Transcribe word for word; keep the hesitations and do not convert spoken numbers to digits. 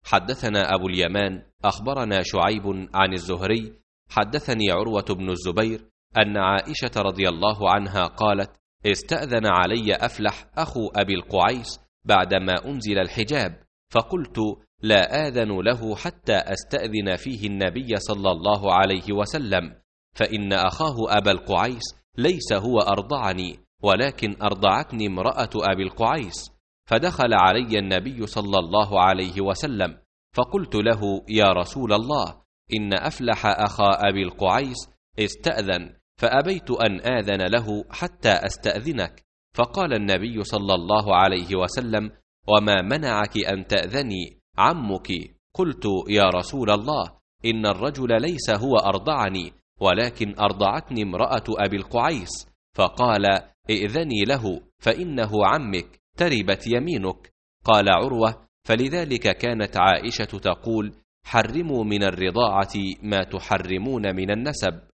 حدثنا أبو اليمان أخبرنا شعيب عن الزهري حدثني عروة بن الزبير أن عائشة رضي الله عنها قالت: استأذن علي أفلح أخو أبي القعيس بعدما أنزل الحجاب، فقلت: لا آذن له حتى أستأذن فيه النبي صلى الله عليه وسلم، فإن أخاه أبا القعيس ليس هو أرضعني، ولكن أرضعتني امرأة أبي القعيس. فدخل علي النبي صلى الله عليه وسلم، فقلت له: يا رسول الله، إن أفلح أخا أبي القعيس استأذن، فأبيت أن آذن له حتى أستأذنك. فقال النبي صلى الله عليه وسلم: وما منعك أن تأذني؟ عمك. قلت: يا رسول الله، إن الرجل ليس هو أرضعني، ولكن أرضعتني امرأة أبي القعيس. فقال: ائذني له فإنه عمك، تربت يمينك. قال عروة: فلذلك كانت عائشة تقول: حرموا من الرضاعة ما تحرمون من النسب.